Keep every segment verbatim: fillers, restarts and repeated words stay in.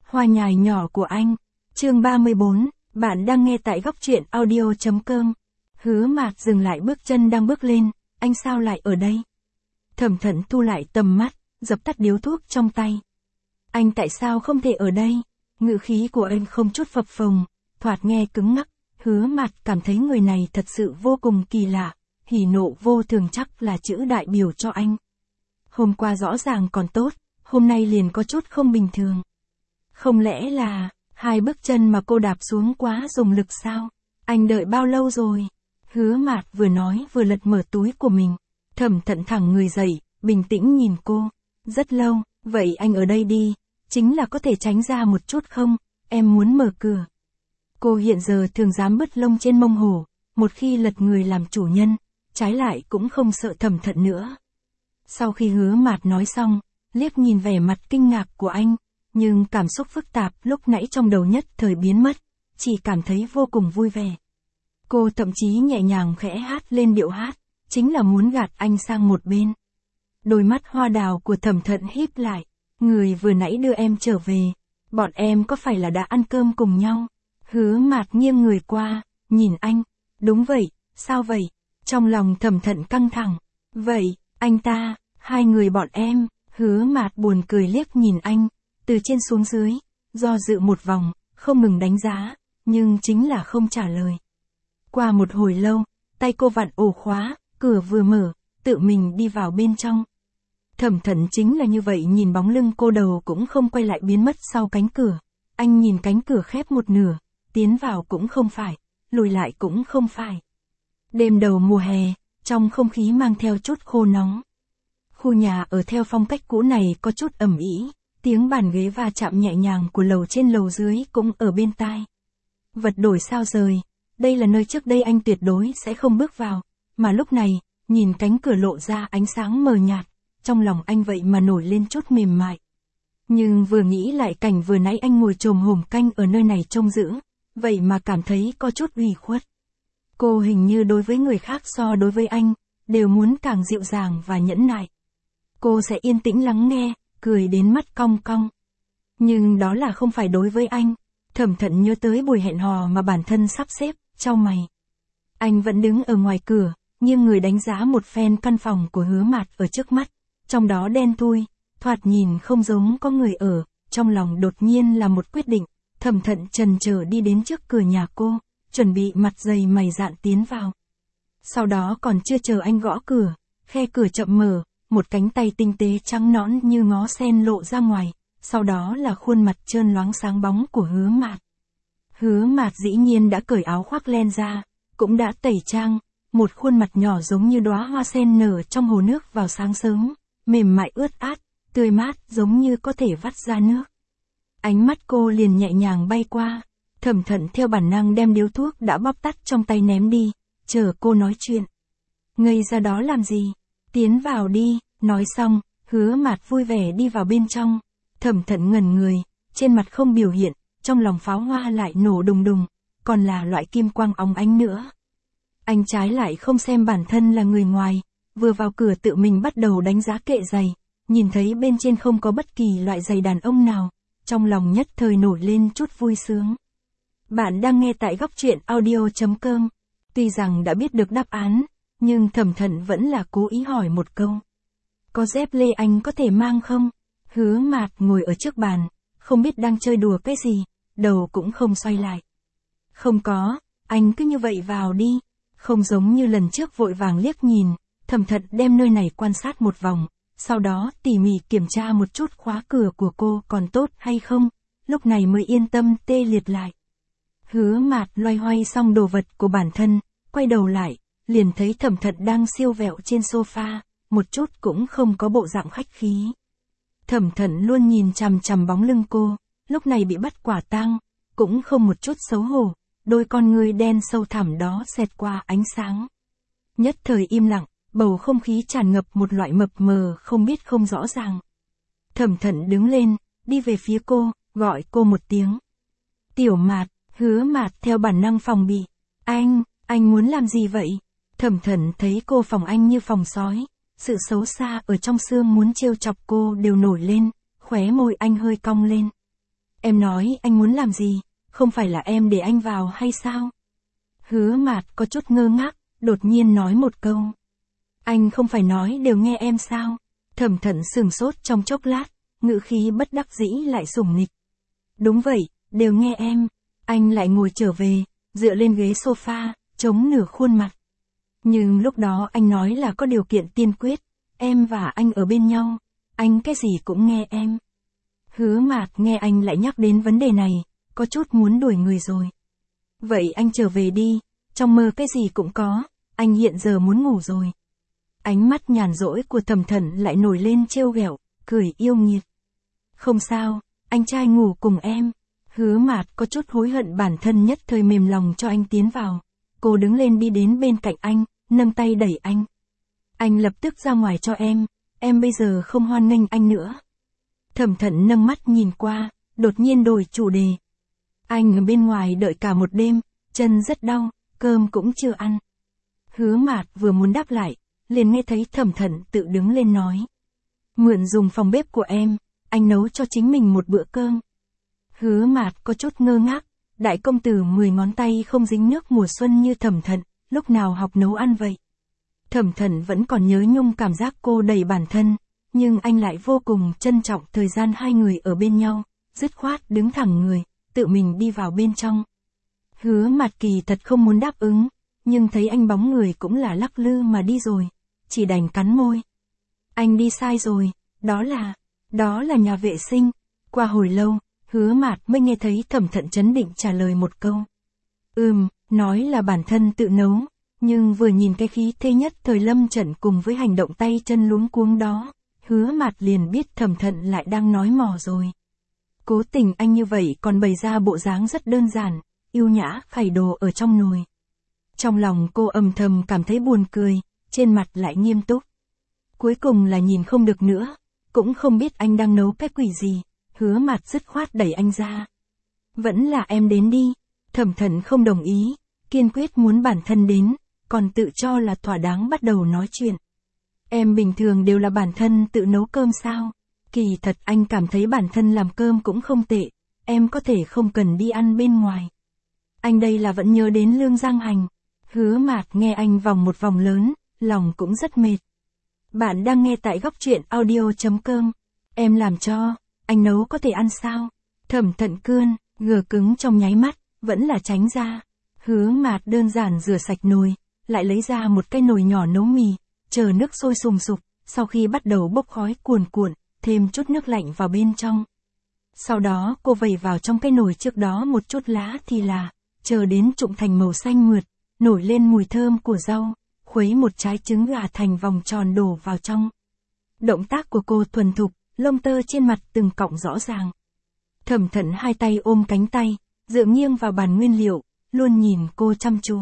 Hoa nhài nhỏ của anh. Chương ba mươi bốn, bạn đang nghe tại góc truyện audio chấm com. Hứa Mạt dừng lại bước chân đang bước lên, anh sao lại ở đây? Thẩm Thận thu lại tầm mắt, dập tắt điếu thuốc trong tay. Anh tại sao không thể ở đây? Ngữ khí của anh không chút phập phồng, thoạt nghe cứng ngắc. Hứa Mạt cảm thấy người này thật sự vô cùng kỳ lạ, hỉ nộ vô thường chắc là chữ đại biểu cho anh. Hôm qua rõ ràng còn tốt, hôm nay liền có chút không bình thường. Không lẽ là, hai bước chân mà cô đạp xuống quá dùng lực sao? Anh đợi bao lâu rồi? Hứa Mạt vừa nói vừa lật mở túi của mình. Thẩm Thận thẳng người dậy, bình tĩnh nhìn cô. Rất lâu, vậy anh ở đây đi, chính là có thể tránh ra một chút không? Em muốn mở cửa. Cô hiện giờ thường dám bứt lông trên mông hổ, một khi lật người làm chủ nhân, trái lại cũng không sợ Thẩm Thận nữa. Sau khi Hứa Mạt nói xong, liếc nhìn vẻ mặt kinh ngạc của anh, nhưng cảm xúc phức tạp lúc nãy trong đầu nhất thời biến mất, chỉ cảm thấy vô cùng vui vẻ. Cô thậm chí nhẹ nhàng khẽ hát lên điệu hát, chính là muốn gạt anh sang một bên. Đôi mắt hoa đào của Thẩm Thận híp lại, người vừa nãy đưa em trở về, bọn em có phải là đã ăn cơm cùng nhau? Hứa Mạt nghiêng người qua, nhìn anh, đúng vậy, sao vậy? Trong lòng Thẩm Thận căng thẳng, vậy, anh ta, hai người bọn em. Hứa Mạt buồn cười liếc nhìn anh, từ trên xuống dưới, do dự một vòng, không ngừng đánh giá, nhưng chính là không trả lời. Qua một hồi lâu, tay cô vặn ổ khóa, cửa vừa mở, tự mình đi vào bên trong. Thẩm Thận chính là như vậy, nhìn bóng lưng cô đầu cũng không quay lại biến mất sau cánh cửa. Anh nhìn cánh cửa khép một nửa, tiến vào cũng không phải, lùi lại cũng không phải. Đêm đầu mùa hè, trong không khí mang theo chút khô nóng. Khu nhà ở theo phong cách cũ này có chút ẩm ĩ, tiếng bàn ghế va chạm nhẹ nhàng của lầu trên lầu dưới cũng ở bên tai. Vật đổi sao rời, đây là nơi trước đây anh tuyệt đối sẽ không bước vào, mà lúc này, nhìn cánh cửa lộ ra ánh sáng mờ nhạt, trong lòng anh vậy mà nổi lên chút mềm mại. Nhưng vừa nghĩ lại cảnh vừa nãy anh ngồi chồm hổm canh ở nơi này trông giữ, vậy mà cảm thấy có chút ủy khuất. Cô hình như đối với người khác so đối với anh, đều muốn càng dịu dàng và nhẫn nại. Cô sẽ yên tĩnh lắng nghe, cười đến mắt cong cong. Nhưng đó là không phải đối với anh. Thẩm Thận nhớ tới buổi hẹn hò mà bản thân sắp xếp, chau mày. Anh vẫn đứng ở ngoài cửa, nghiêng người đánh giá một phen căn phòng của Hứa Mạt ở trước mắt. Trong đó đen thui, thoạt nhìn không giống có người ở, trong lòng đột nhiên là một quyết định. Thẩm Thận chần chờ đi đến trước cửa nhà cô, chuẩn bị mặt dày mày dạn tiến vào. Sau đó còn chưa chờ anh gõ cửa, khe cửa chậm mở. Một cánh tay tinh tế trắng nõn như ngó sen lộ ra ngoài, sau đó là khuôn mặt trơn loáng sáng bóng của Hứa Mạt. Hứa Mạt dĩ nhiên đã cởi áo khoác len ra, cũng đã tẩy trang, một khuôn mặt nhỏ giống như đóa hoa sen nở trong hồ nước vào sáng sớm, mềm mại ướt át, tươi mát giống như có thể vắt ra nước. Ánh mắt cô liền nhẹ nhàng bay qua, Thẩm Thận theo bản năng đem điếu thuốc đã bóp tắt trong tay ném đi, chờ cô nói chuyện. Ngây ra đó làm gì? Tiến vào đi, nói xong, Hứa Mạt vui vẻ đi vào bên trong. Thẩm Thận ngẩn người, trên mặt không biểu hiện, trong lòng pháo hoa lại nổ đùng đùng, còn là loại kim quang óng ánh nữa. Anh trái lại không xem bản thân là người ngoài, vừa vào cửa tự mình bắt đầu đánh giá kệ giày, nhìn thấy bên trên không có bất kỳ loại giày đàn ông nào, trong lòng nhất thời nổi lên chút vui sướng. Bạn đang nghe tại góc truyện audio chấm com. Tuy rằng đã biết được đáp án, nhưng Thẩm Thận vẫn là cố ý hỏi một câu. Có dép lê anh có thể mang không? Hứa Mạt ngồi ở trước bàn, không biết đang chơi đùa cái gì, đầu cũng không xoay lại. Không có, anh cứ như vậy vào đi. Không giống như lần trước vội vàng liếc nhìn, Thẩm Thận đem nơi này quan sát một vòng, sau đó tỉ mỉ kiểm tra một chút khóa cửa của cô còn tốt hay không, lúc này mới yên tâm tê liệt lại. Hứa Mạt loay hoay xong đồ vật của bản thân, quay đầu lại, liền thấy Thẩm Thận đang siêu vẹo trên sofa, một chút cũng không có bộ dạng khách khí. Thẩm Thận luôn nhìn chằm chằm bóng lưng cô, lúc này bị bắt quả tang, cũng không một chút xấu hổ, đôi con ngươi đen sâu thẳm đó xẹt qua ánh sáng. Nhất thời im lặng, bầu không khí tràn ngập một loại mập mờ không biết không rõ ràng. Thẩm Thận đứng lên, đi về phía cô, gọi cô một tiếng. Tiểu Mạt. Hứa Mạt theo bản năng phòng bị. Anh, anh muốn làm gì vậy? Thẩm Thận thấy cô phòng anh như phòng sói, sự xấu xa ở trong xương muốn trêu chọc cô đều nổi lên, khóe môi anh hơi cong lên. Em nói anh muốn làm gì, không phải là em để anh vào hay sao? Hứa Mạt có chút ngơ ngác, đột nhiên nói một câu. Anh không phải nói đều nghe em sao? Thẩm Thận sừng sốt trong chốc lát, ngữ khí bất đắc dĩ lại sủng nịch. Đúng vậy, đều nghe em. Anh lại ngồi trở về, dựa lên ghế sofa, chống nửa khuôn mặt. Nhưng lúc đó anh nói là có điều kiện tiên quyết, em và anh ở bên nhau, anh cái gì cũng nghe em. Hứa Mạt nghe anh lại nhắc đến vấn đề này, có chút muốn đuổi người rồi. Vậy anh trở về đi, trong mơ cái gì cũng có, anh hiện giờ muốn ngủ rồi. Ánh mắt nhàn rỗi của Thẩm Thận lại nổi lên trêu ghẹo, cười yêu nghiệt. Không sao, anh trai ngủ cùng em. Hứa Mạt có chút hối hận bản thân nhất thời mềm lòng cho anh tiến vào. Cô đứng lên đi đến bên cạnh anh, nâng tay đẩy anh. Anh lập tức ra ngoài cho em, em bây giờ không hoan nghênh anh nữa. Thẩm Thận nâng mắt nhìn qua, đột nhiên đổi chủ đề. Anh ở bên ngoài đợi cả một đêm, chân rất đau, cơm cũng chưa ăn. Hứa Mạt vừa muốn đáp lại, liền nghe thấy Thẩm Thận tự đứng lên nói. Mượn dùng phòng bếp của em, anh nấu cho chính mình một bữa cơm. Hứa Mạt có chút ngơ ngác, đại công tử mười ngón tay không dính nước mùa xuân như Thẩm Thận, lúc nào học nấu ăn vậy. Thẩm Thận vẫn còn nhớ nhung cảm giác cô đầy bản thân, nhưng anh lại vô cùng trân trọng thời gian hai người ở bên nhau, dứt khoát đứng thẳng người, tự mình đi vào bên trong. Hứa Mạt kỳ thật không muốn đáp ứng, nhưng thấy anh bóng người cũng là lắc lư mà đi rồi, chỉ đành cắn môi. Anh đi sai rồi, đó là, đó là nhà vệ sinh. Qua hồi lâu, Hứa Mạt mới nghe thấy Thẩm Thận trấn định trả lời một câu. Ừm, nói là bản thân tự nấu, nhưng vừa nhìn cái khí thế nhất thời lâm trận cùng với hành động tay chân luống cuống đó, Hứa Mạt liền biết Thẩm Thận lại đang nói mò rồi. Cố tình anh như vậy còn bày ra bộ dáng rất đơn giản, yêu nhã khải đồ ở trong nồi. Trong lòng cô âm thầm cảm thấy buồn cười, trên mặt lại nghiêm túc. Cuối cùng là nhìn không được nữa, cũng không biết anh đang nấu cái quỷ gì, Hứa Mạt dứt khoát đẩy anh ra. Vẫn là em đến đi. Thẩm Thận không đồng ý, kiên quyết muốn bản thân đến, còn tự cho là thỏa đáng bắt đầu nói chuyện. Em bình thường đều là bản thân tự nấu cơm sao? Kỳ thật anh cảm thấy bản thân làm cơm cũng không tệ, em có thể không cần đi ăn bên ngoài. Anh đây là vẫn nhớ đến Lương Giang Hành. Hứa Mạt nghe anh vòng một vòng lớn, lòng cũng rất mệt. Bạn đang nghe tại góc truyện audio chấm com. Em làm cho, anh nấu có thể ăn sao? Thẩm Thận cươn, gờ cứng trong nháy mắt, vẫn là tránh ra. Hứa Mạt đơn giản rửa sạch nồi, lại lấy ra một cái nồi nhỏ nấu mì, chờ nước sôi sùng sục, sau khi bắt đầu bốc khói cuồn cuộn, thêm chút nước lạnh vào bên trong. Sau đó cô vẩy vào trong cái nồi trước đó một chút lá thì là, chờ đến trụng thành màu xanh mượt, nổi lên mùi thơm của rau, khuấy một trái trứng gà thành vòng tròn đổ vào trong. Động tác của cô thuần thục, lông tơ trên mặt từng cọng rõ ràng. Thẩm Thận hai tay ôm cánh tay, dựa nghiêng vào bàn nguyên liệu, luôn nhìn cô chăm chú.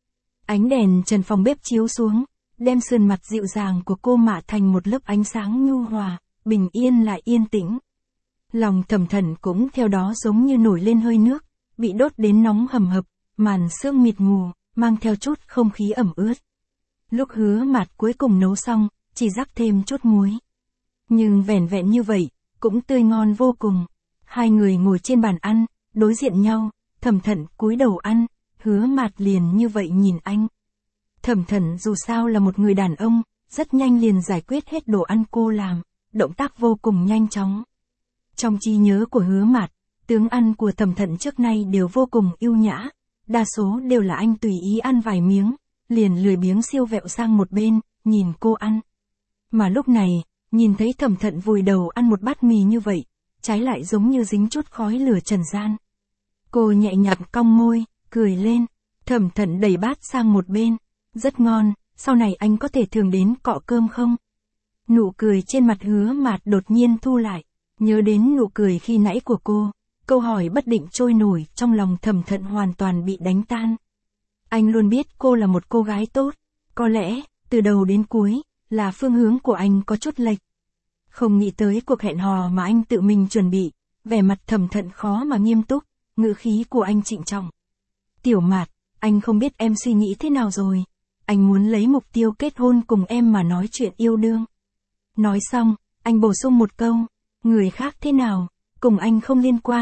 Ánh đèn trần phòng bếp chiếu xuống, đem sườn mặt dịu dàng của cô mạ thành một lớp ánh sáng nhu hòa, bình yên lại yên tĩnh. Lòng Thẩm Thận cũng theo đó giống như nổi lên hơi nước, bị đốt đến nóng hầm hập, màn sương mịt mù, mang theo chút không khí ẩm ướt. Lúc Hứa Mạt cuối cùng nấu xong, chỉ rắc thêm chút muối. Nhưng vẻn vẹn như vậy, cũng tươi ngon vô cùng. Hai người ngồi trên bàn ăn, đối diện nhau, Thẩm Thận cúi đầu ăn, Hứa Mạt liền như vậy nhìn anh. Thẩm Thận dù sao là một người đàn ông, rất nhanh liền giải quyết hết đồ ăn cô làm, động tác vô cùng nhanh chóng. Trong trí nhớ của Hứa Mạt, tướng ăn của Thẩm Thận trước nay đều vô cùng yêu nhã, đa số đều là anh tùy ý ăn vài miếng, liền lười biếng siêu vẹo sang một bên, nhìn cô ăn. Mà lúc này, nhìn thấy Thẩm Thận vùi đầu ăn một bát mì như vậy, trái lại giống như dính chút khói lửa trần gian. Cô nhẹ nhàng cong môi, cười lên, Thẩm Thận đẩy bát sang một bên, rất ngon, sau này anh có thể thường đến cọ cơm không? Nụ cười trên mặt Hứa Mạt đột nhiên thu lại, nhớ đến nụ cười khi nãy của cô, câu hỏi bất định trôi nổi trong lòng Thẩm Thận hoàn toàn bị đánh tan. Anh luôn biết cô là một cô gái tốt, có lẽ, từ đầu đến cuối, là phương hướng của anh có chút lệch. Không nghĩ tới cuộc hẹn hò mà anh tự mình chuẩn bị, vẻ mặt Thẩm Thận khó mà nghiêm túc, ngữ khí của anh trịnh trọng. Tiểu Mạt, anh không biết em suy nghĩ thế nào rồi, anh muốn lấy mục tiêu kết hôn cùng em mà nói chuyện yêu đương. Nói xong, anh bổ sung một câu, người khác thế nào, cùng anh không liên quan,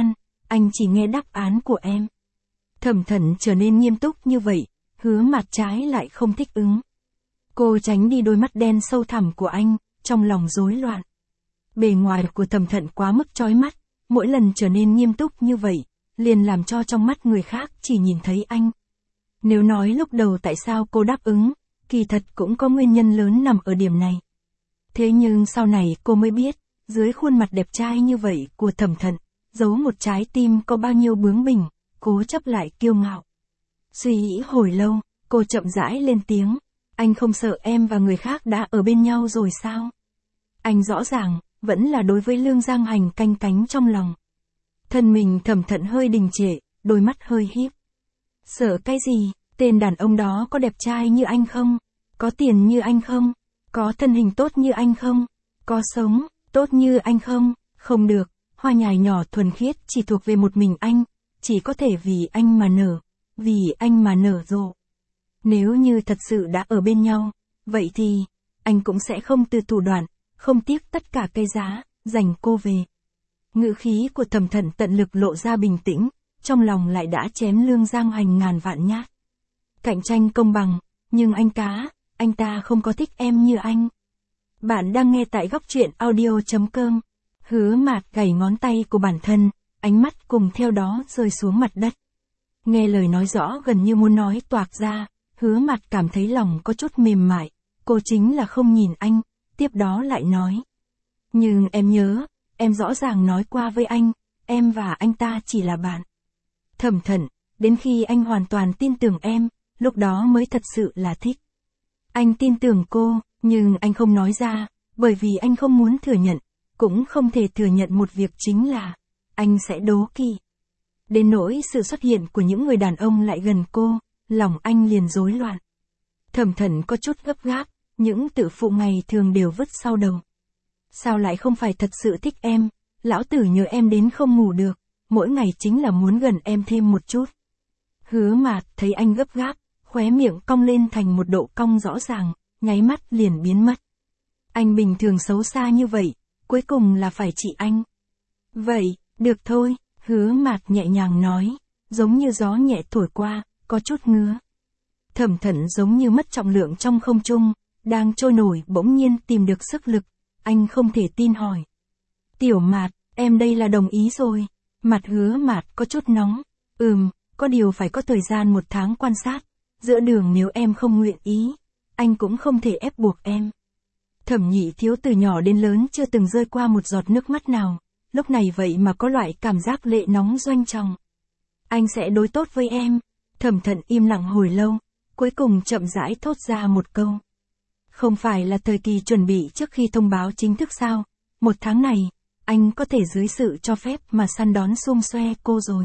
anh chỉ nghe đáp án của em. Thẩm Thận trở nên nghiêm túc như vậy, Hứa Mạt trái lại không thích ứng. Cô tránh đi đôi mắt đen sâu thẳm của anh, trong lòng rối loạn. Bề ngoài của Thẩm Thận quá mức chói mắt, mỗi lần trở nên nghiêm túc như vậy, liền làm cho trong mắt người khác chỉ nhìn thấy anh. Nếu nói lúc đầu tại sao cô đáp ứng, kỳ thật cũng có nguyên nhân lớn nằm ở điểm này. Thế nhưng sau này cô mới biết, dưới khuôn mặt đẹp trai như vậy của Thẩm Thận, giấu một trái tim có bao nhiêu bướng bỉnh, cố chấp lại kiêu ngạo. Suy nghĩ hồi lâu, cô chậm rãi lên tiếng, anh không sợ em và người khác đã ở bên nhau rồi sao? Anh rõ ràng, vẫn là đối với Lương Giang Hành canh cánh trong lòng. Thân mình Thẩm Thận hơi đình trệ, đôi mắt hơi híp. Sợ cái gì, tên đàn ông đó có đẹp trai như anh không? Có tiền như anh không? Có thân hình tốt như anh không? Có sống, tốt như anh không? Không được, hoa nhài nhỏ thuần khiết chỉ thuộc về một mình anh, chỉ có thể vì anh mà nở, vì anh mà nở rộ. Nếu như thật sự đã ở bên nhau, vậy thì, anh cũng sẽ không từ thủ đoạn, không tiếc tất cả cái giá, giành cô về. Ngữ khí của Thẩm Thận tận lực lộ ra bình tĩnh, trong lòng lại đã chém Lương Giang Hành ngàn vạn nhát. Cạnh tranh công bằng, nhưng anh cá, anh ta không có thích em như anh. Bạn đang nghe tại góc truyện audio chấm com. Hứa Mạt gảy ngón tay của bản thân, ánh mắt cùng theo đó rơi xuống mặt đất. Nghe lời nói rõ gần như muốn nói toạc ra, Hứa Mạt cảm thấy lòng có chút mềm mại, cô chính là không nhìn anh, tiếp đó lại nói. Nhưng em nhớ, em rõ ràng nói qua với anh, em và anh ta chỉ là bạn. Thẩm Thận, đến khi anh hoàn toàn tin tưởng em, lúc đó mới thật sự là thích. Anh tin tưởng cô, nhưng anh không nói ra, bởi vì anh không muốn thừa nhận, cũng không thể thừa nhận một việc chính là, anh sẽ đố kỵ. Đến nỗi sự xuất hiện của những người đàn ông lại gần cô, lòng anh liền rối loạn. Thẩm Thận có chút gấp gáp, những tự phụ ngày thường đều vứt sau đầu. Sao lại không phải thật sự thích em, lão tử nhớ em đến không ngủ được, mỗi ngày chính là muốn gần em thêm một chút. Hứa Mạt thấy anh gấp gáp, khóe miệng cong lên thành một độ cong rõ ràng, nháy mắt liền biến mất. Anh bình thường xấu xa như vậy, cuối cùng là phải trị anh. Vậy, được thôi, Hứa Mạt nhẹ nhàng nói, giống như gió nhẹ thổi qua, có chút ngứa. Thẩm Thận giống như mất trọng lượng trong không trung, đang trôi nổi bỗng nhiên tìm được sức lực, anh không thể tin hỏi. Tiểu Mạt, em đây là đồng ý rồi. Mặt Hứa Mạt có chút nóng, ừm, có điều phải có thời gian một tháng quan sát, giữa đường nếu em không nguyện ý, anh cũng không thể ép buộc em. Thẩm Nhị Thiếu từ nhỏ đến lớn chưa từng rơi qua một giọt nước mắt nào, lúc này vậy mà có loại cảm giác lệ nóng doanh trọng. Anh sẽ đối tốt với em. Thẩm Thận im lặng hồi lâu, cuối cùng chậm rãi thốt ra một câu. Không phải là thời kỳ chuẩn bị trước khi thông báo chính thức sao, một tháng này, anh có thể dưới sự cho phép mà săn đón xum xoe cô rồi.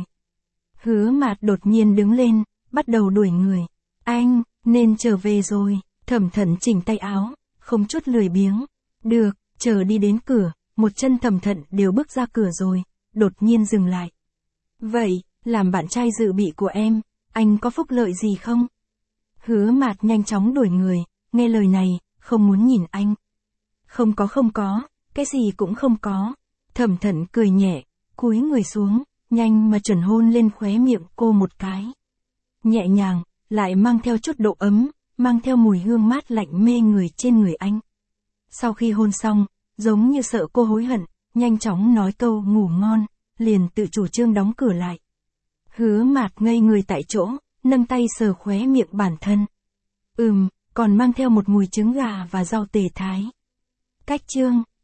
Hứa Mạt đột nhiên đứng lên, bắt đầu đuổi người. Anh, nên trở về rồi. Thẩm Thận chỉnh tay áo, không chút lười biếng. Được, chờ đi đến cửa, một chân Thẩm Thận đều bước ra cửa rồi, đột nhiên dừng lại. Vậy, làm bạn trai dự bị của em, anh có phúc lợi gì không? Hứa Mạt nhanh chóng đuổi người, nghe lời này, không muốn nhìn anh. Không có không có, cái gì cũng không có. Thẩm Thận cười nhẹ, cúi người xuống, nhanh mà chuẩn hôn lên khóe miệng cô một cái. Nhẹ nhàng, lại mang theo chút độ ấm, mang theo mùi hương mát lạnh mê người trên người anh. Sau khi hôn xong, giống như sợ cô hối hận, nhanh chóng nói câu ngủ ngon, liền tự chủ trương đóng cửa lại. Hứa Mạt ngây người tại chỗ, nâng tay sờ khóe miệng bản thân. Ừm, còn mang theo một mùi trứng gà và rau tề thái. Cách chương,